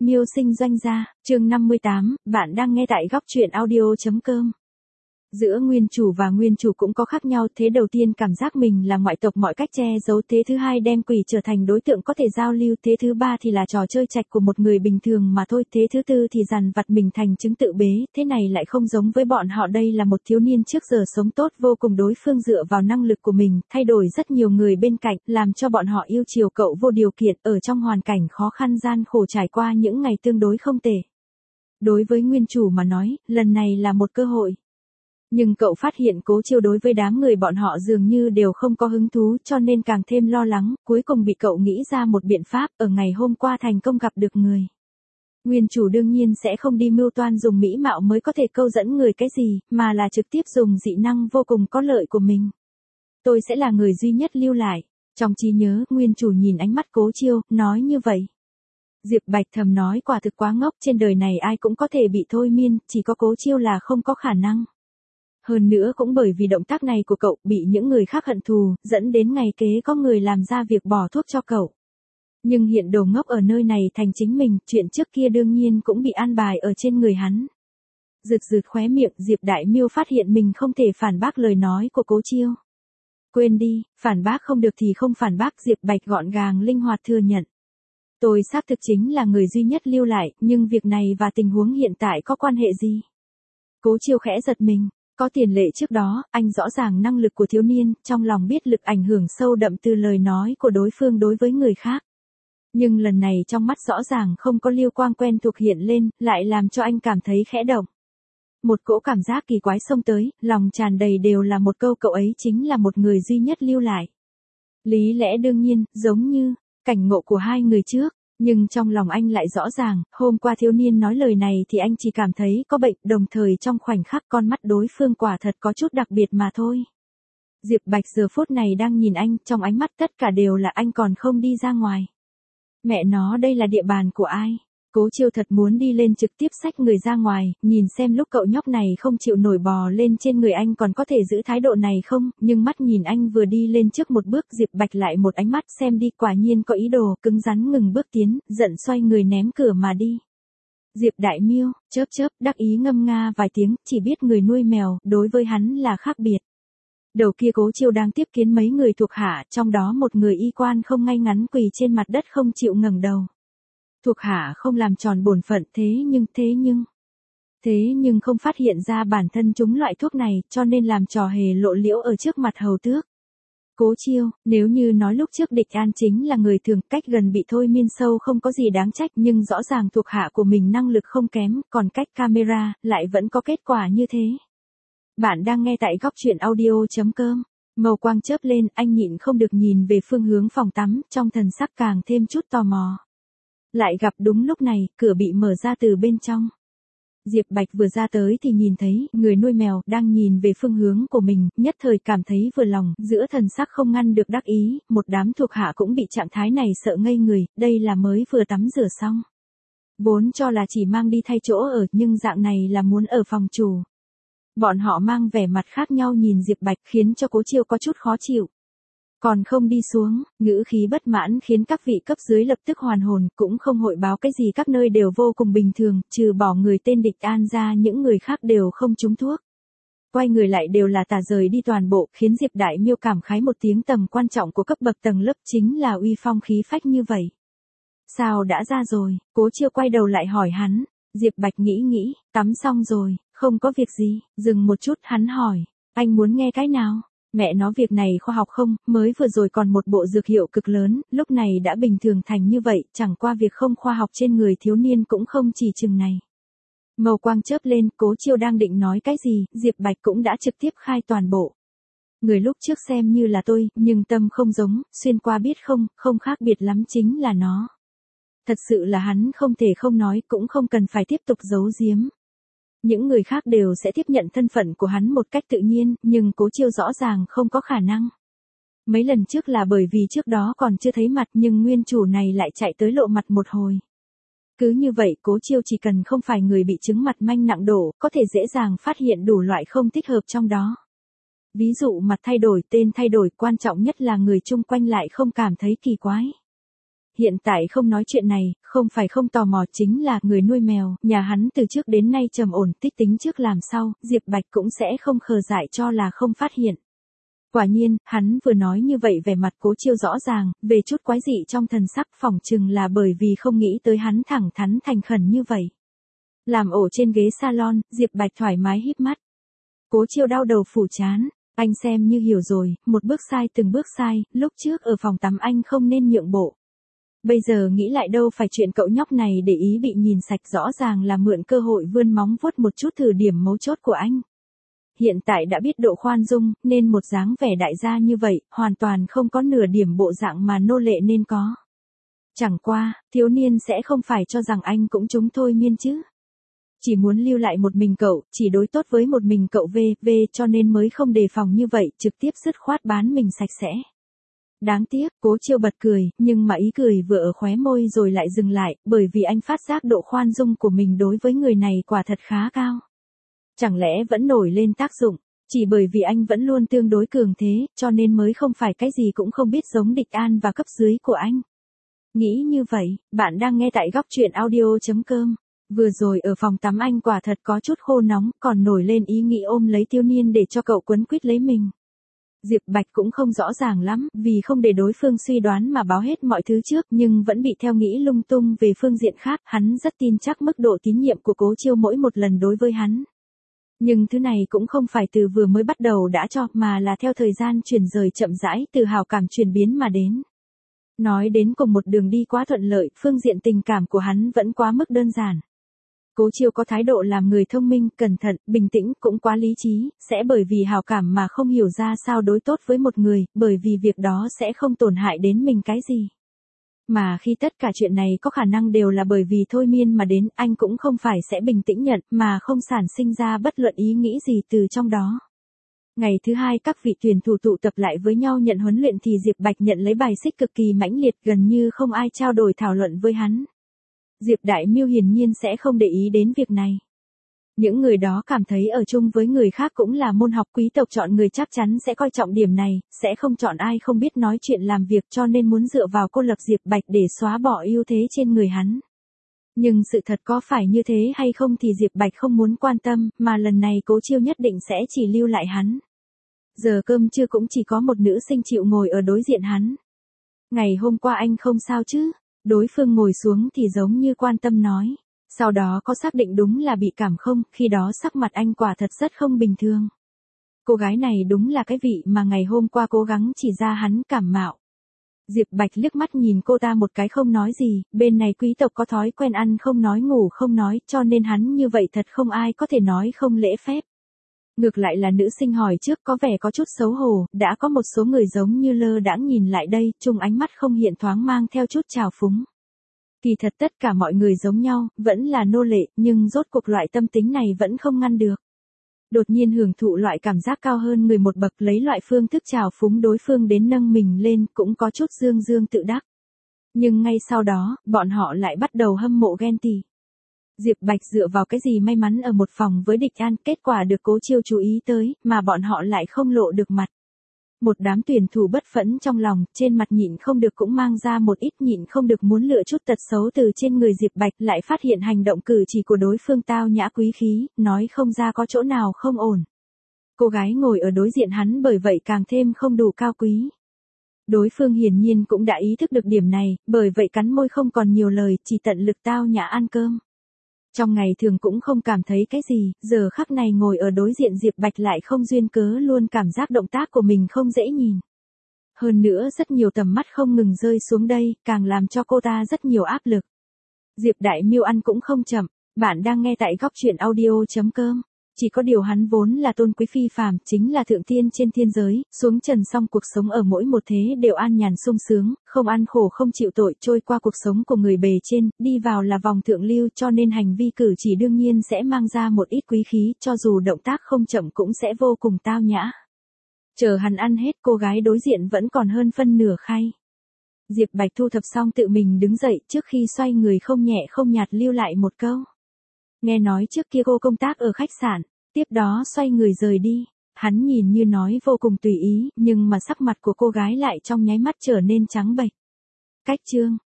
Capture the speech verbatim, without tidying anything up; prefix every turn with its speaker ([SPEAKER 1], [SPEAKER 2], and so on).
[SPEAKER 1] Mưu sinh doanh gia, chương năm mươi tám, bạn đang nghe tại góc truyện audio.com. Giữa nguyên chủ và nguyên chủ cũng có khác nhau, thế đầu tiên cảm giác mình là ngoại tộc mọi cách che giấu, thế thứ hai đem quỷ trở thành đối tượng có thể giao lưu, thế thứ ba thì là trò chơi trạch của một người bình thường mà thôi, thế thứ tư thì dằn vặt mình thành chứng tự bế, thế này lại không giống với bọn họ, đây là một thiếu niên trước giờ sống tốt vô cùng, đối phương dựa vào năng lực của mình, thay đổi rất nhiều người bên cạnh, làm cho bọn họ yêu chiều cậu vô điều kiện, ở trong hoàn cảnh khó khăn gian khổ trải qua những ngày tương đối không tệ. Đối với nguyên chủ mà nói, lần này là một cơ hội. Nhưng cậu phát hiện Cố Chiêu đối với đám người bọn họ dường như đều không có hứng thú, cho nên càng thêm lo lắng, cuối cùng bị cậu nghĩ ra một biện pháp, ở ngày hôm qua thành công gặp được người. Nguyên chủ đương nhiên sẽ không đi mưu toan dùng mỹ mạo mới có thể câu dẫn người cái gì, mà là trực tiếp dùng dị năng vô cùng có lợi của mình. Tôi sẽ là người duy nhất lưu lại. Trong trí nhớ, nguyên chủ nhìn ánh mắt Cố Chiêu, nói như vậy. Diệp Bạch thầm nói quả thực quá ngốc, trên đời này ai cũng có thể bị thôi miên, chỉ có Cố Chiêu là không có khả năng. Hơn nữa cũng bởi vì động tác này của cậu, bị những người khác hận thù, dẫn đến ngày kế có người làm ra việc bỏ thuốc cho cậu. Nhưng hiện đồ ngốc ở nơi này thành chính mình, chuyện trước kia đương nhiên cũng bị an bài ở trên người hắn. Rực rực khóe miệng, Diệp Đại Miêu phát hiện mình không thể phản bác lời nói của Cố Chiêu. Quên đi, phản bác không được thì không phản bác, Diệp Bạch gọn gàng linh hoạt thừa nhận. Tôi xác thực chính là người duy nhất lưu lại, nhưng việc này và tình huống hiện tại có quan hệ gì? Cố Chiêu khẽ giật mình. Có tiền lệ trước đó, anh rõ ràng năng lực của thiếu niên, trong lòng biết lực ảnh hưởng sâu đậm từ lời nói của đối phương đối với người khác. Nhưng lần này trong mắt rõ ràng không có lưu quang quen thuộc hiện lên, lại làm cho anh cảm thấy khẽ động. Một cỗ cảm giác kỳ quái xông tới, lòng tràn đầy đều là một câu, cậu ấy chính là một người duy nhất lưu lại. Lý lẽ đương nhiên, giống như cảnh ngộ của hai người trước. Nhưng trong lòng anh lại rõ ràng, hôm qua thiếu niên nói lời này thì anh chỉ cảm thấy có bệnh, đồng thời trong khoảnh khắc con mắt đối phương quả thật có chút đặc biệt mà thôi. Diệp Bạch giờ phút này đang nhìn anh, trong ánh mắt tất cả đều là anh còn không đi ra ngoài. Mẹ nó, đây là địa bàn của ai? Cố Chiêu thật muốn đi lên trực tiếp xách người ra ngoài, nhìn xem lúc cậu nhóc này không chịu nổi bò lên trên người anh còn có thể giữ thái độ này không, nhưng mắt nhìn anh vừa đi lên trước một bước, Diệp Bạch lại một ánh mắt xem đi, quả nhiên có ý đồ, cứng rắn ngừng bước tiến, giận xoay người ném cửa mà đi. Diệp Đại Miêu, chớp chớp, đắc ý ngâm nga vài tiếng, chỉ biết người nuôi mèo, đối với hắn là khác biệt. Đầu kia Cố Chiêu đang tiếp kiến mấy người thuộc hạ, trong đó một người y quan không ngay ngắn quỳ trên mặt đất không chịu ngẩng đầu. Thuộc hạ không làm tròn bổn phận, thế nhưng thế nhưng thế nhưng không phát hiện ra bản thân chúng loại thuốc này, cho nên làm trò hề lộ liễu ở trước mặt hầu tước. Cố Chiêu, nếu như nói lúc trước Địch An chính là người thường, cách gần bị thôi miên sâu không có gì đáng trách, nhưng rõ ràng thuộc hạ của mình năng lực không kém, còn cách camera lại vẫn có kết quả như thế. Bạn đang nghe tại góc truyện audio.com. Màu quang chớp lên, anh nhịn không được nhìn về phương hướng phòng tắm, trong thần sắc càng thêm chút tò mò. Lại gặp đúng lúc này, cửa bị mở ra từ bên trong. Diệp Bạch vừa ra tới thì nhìn thấy, người nuôi mèo, đang nhìn về phương hướng của mình, nhất thời cảm thấy vừa lòng, giữa thần sắc không ngăn được đắc ý, một đám thuộc hạ cũng bị trạng thái này sợ ngây người, đây là mới vừa tắm rửa xong. Vốn cho là chỉ mang đi thay chỗ ở, nhưng dạng này là muốn ở phòng chủ. Bọn họ mang vẻ mặt khác nhau nhìn Diệp Bạch, khiến cho Cố Chiêu có chút khó chịu. Còn không đi xuống, ngữ khí bất mãn khiến các vị cấp dưới lập tức hoàn hồn, cũng không hội báo cái gì, các nơi đều vô cùng bình thường, trừ bỏ người tên Địch An ra những người khác đều không trúng thuốc. Quay người lại đều là tà rời đi toàn bộ, khiến Diệp Đại Miêu cảm khái một tiếng, tầm quan trọng của cấp bậc tầng lớp chính là uy phong khí phách như vậy. Sao đã ra rồi? Cố Chiêu quay đầu lại hỏi hắn. Diệp Bạch nghĩ nghĩ, tắm xong rồi, không có việc gì, dừng một chút hắn hỏi, anh muốn nghe cái nào? Mẹ nó, việc này khoa học không, mới vừa rồi còn một bộ dược hiệu cực lớn, lúc này đã bình thường thành như vậy, chẳng qua việc không khoa học trên người thiếu niên cũng không chỉ chừng này. Màu quang chớp lên, Cố Chiêu đang định nói cái gì, Diệp Bạch cũng đã trực tiếp khai toàn bộ. Người lúc trước xem như là tôi, nhưng tâm không giống, xuyên qua biết không, không khác biệt lắm chính là nó. Thật sự là hắn không thể không nói, cũng không cần phải tiếp tục giấu giếm. Những người khác đều sẽ tiếp nhận thân phận của hắn một cách tự nhiên, nhưng Cố Chiêu rõ ràng không có khả năng. Mấy lần trước là bởi vì trước đó còn chưa thấy mặt, nhưng nguyên chủ này lại chạy tới lộ mặt một hồi. Cứ như vậy Cố Chiêu chỉ cần không phải người bị chứng mặt manh nặng đổ, có thể dễ dàng phát hiện đủ loại không thích hợp trong đó. Ví dụ mặt thay đổi, tên thay đổi, quan trọng nhất là người chung quanh lại không cảm thấy kỳ quái. hiện tại không nói chuyện này, không phải không tò mò, chính là người nuôi mèo, nhà hắn từ trước đến nay trầm ổn, tích tính trước làm sau, Diệp Bạch cũng sẽ không khờ dại cho là không phát hiện. Quả nhiên, hắn vừa nói như vậy vẻ mặt Cố Chiêu rõ ràng, về chút quái dị trong thần sắc, phỏng chừng là bởi vì không nghĩ tới hắn thẳng thắn thành khẩn như vậy. Làm ổ trên ghế salon, Diệp Bạch thoải mái híp mắt. Cố Chiêu đau đầu phủ trán, anh xem như hiểu rồi, một bước sai từng bước sai, lúc trước ở phòng tắm anh không nên nhượng bộ. Bây giờ nghĩ lại đâu phải chuyện cậu nhóc này để ý bị nhìn sạch, rõ ràng là mượn cơ hội vươn móng vuốt một chút thử điểm mấu chốt của anh. Hiện tại đã biết độ khoan dung, nên một dáng vẻ đại gia như vậy, hoàn toàn không có nửa điểm bộ dạng mà nô lệ nên có. Chẳng qua, thiếu niên sẽ không phải cho rằng anh cũng trúng thôi miên chứ. Chỉ muốn lưu lại một mình cậu, chỉ đối tốt với một mình cậu về, về cho nên mới không đề phòng như vậy, trực tiếp dứt khoát bán mình sạch sẽ. Đáng tiếc, Cố Chiêu bật cười, nhưng mà ý cười vừa ở khóe môi rồi lại dừng lại, bởi vì anh phát giác độ khoan dung của mình đối với người này quả thật khá cao. Chẳng lẽ vẫn nổi lên tác dụng, chỉ bởi vì anh vẫn luôn tương đối cường thế, cho nên mới không phải cái gì cũng không biết giống địch an và cấp dưới của anh. Nghĩ như vậy, bạn đang nghe tại góc truyện audio chấm com. Vừa rồi ở phòng tắm anh quả thật có chút khô nóng, còn nổi lên ý nghĩ ôm lấy thiếu niên để cho cậu quấn quýt lấy mình. Diệp Bạch cũng không rõ ràng lắm, vì không để đối phương suy đoán mà báo hết mọi thứ trước, nhưng vẫn bị theo nghĩ lung tung về phương diện khác, hắn rất tin chắc mức độ tín nhiệm của Cố Chiêu mỗi một lần đối với hắn. Nhưng thứ này cũng không phải từ vừa mới bắt đầu đã cho, mà là theo thời gian chuyển rời chậm rãi từ hào cảm chuyển biến mà đến. Nói đến cùng một đường đi quá thuận lợi, phương diện tình cảm của hắn vẫn quá mức đơn giản. Cố Chiêu có thái độ làm người thông minh, cẩn thận, bình tĩnh, cũng quá lý trí, sẽ bởi vì hào cảm mà không hiểu ra sao đối tốt với một người, bởi vì việc đó sẽ không tổn hại đến mình cái gì. Mà khi tất cả chuyện này có khả năng đều là bởi vì thôi miên mà đến, anh cũng không phải sẽ bình tĩnh nhận, mà không sản sinh ra bất luận ý nghĩ gì từ trong đó. Ngày thứ hai các vị tuyển thủ tụ tập lại với nhau nhận huấn luyện thì Diệp Bạch nhận lấy bài xích cực kỳ mãnh liệt, gần như không ai trao đổi thảo luận với hắn. Diệp Đại Miêu hiển nhiên sẽ không để ý đến việc này. Những người đó cảm thấy ở chung với người khác cũng là môn học, quý tộc chọn người chắc chắn sẽ coi trọng điểm này, sẽ không chọn ai không biết nói chuyện làm việc, cho nên muốn dựa vào cô lập Diệp Bạch để xóa bỏ ưu thế trên người hắn. Nhưng sự thật có phải như thế hay không thì Diệp Bạch không muốn quan tâm, mà lần này Cố Chiêu nhất định sẽ chỉ lưu lại hắn. Giờ cơm trưa cũng chỉ có một nữ sinh chịu ngồi ở đối diện hắn. Ngày hôm qua anh không sao chứ? Đối phương ngồi xuống thì giống như quan tâm nói. Sau đó có xác định đúng là bị cảm không, khi đó sắc mặt anh quả thật rất không bình thường. Cô gái này đúng là cái vị mà ngày hôm qua cố gắng chỉ ra hắn cảm mạo. Diệp Bạch liếc mắt nhìn cô ta một cái không nói gì, bên này quý tộc có thói quen ăn không nói ngủ không nói, cho nên hắn như vậy thật không ai có thể nói không lễ phép. Ngược lại là nữ sinh hỏi trước có vẻ có chút xấu hổ, đã có một số người giống như lơ đãng nhìn lại đây, chung ánh mắt không hiện thoáng mang theo chút trào phúng. Kỳ thật tất cả mọi người giống nhau, vẫn là nô lệ, nhưng rốt cuộc loại tâm tính này vẫn không ngăn được. Đột nhiên hưởng thụ loại cảm giác cao hơn người một bậc, lấy loại phương thức trào phúng đối phương đến nâng mình lên, cũng có chút dương dương tự đắc. Nhưng ngay sau đó, bọn họ lại bắt đầu hâm mộ ghen tị. Diệp Bạch dựa vào cái gì may mắn ở một phòng với địch an, kết quả được Cố Chiêu chú ý tới, mà bọn họ lại không lộ được mặt. Một đám tuyển thủ bất phẫn trong lòng, trên mặt nhịn không được cũng mang ra một ít nhịn không được muốn lựa chút tật xấu từ trên người Diệp Bạch, lại phát hiện hành động cử chỉ của đối phương tao nhã quý khí, nói không ra có chỗ nào không ổn. Cô gái ngồi ở đối diện hắn bởi vậy càng thêm không đủ cao quý. Đối phương hiển nhiên cũng đã ý thức được điểm này, bởi vậy cắn môi không còn nhiều lời, chỉ tận lực tao nhã ăn cơm. Trong ngày thường cũng không cảm thấy cái gì, giờ khắc này ngồi ở đối diện Diệp Bạch lại không duyên cớ luôn cảm giác động tác của mình không dễ nhìn. Hơn nữa rất nhiều tầm mắt không ngừng rơi xuống đây, càng làm cho cô ta rất nhiều áp lực. Diệp Đại Miêu ăn cũng không chậm, bạn đang nghe tại góc truyện audio chấm com. Chỉ có điều hắn vốn là tôn quý phi phàm, chính là thượng tiên trên thiên giới, xuống trần xong cuộc sống ở mỗi một thế đều an nhàn sung sướng, không ăn khổ không chịu tội, trôi qua cuộc sống của người bề trên, đi vào là vòng thượng lưu, cho nên hành vi cử chỉ đương nhiên sẽ mang ra một ít quý khí, cho dù động tác không chậm cũng sẽ vô cùng tao nhã. Chờ hắn ăn hết, cô gái đối diện vẫn còn hơn phân nửa khay. Diệp Bạch thu thập xong tự mình đứng dậy, trước khi xoay người không nhẹ không nhạt lưu lại một câu. Nghe nói trước kia cô công tác ở khách sạn, tiếp đó xoay người rời đi. Hắn nhìn như nói vô cùng tùy ý, nhưng mà sắc mặt của cô gái lại trong nháy mắt trở nên trắng bệch. Cách chương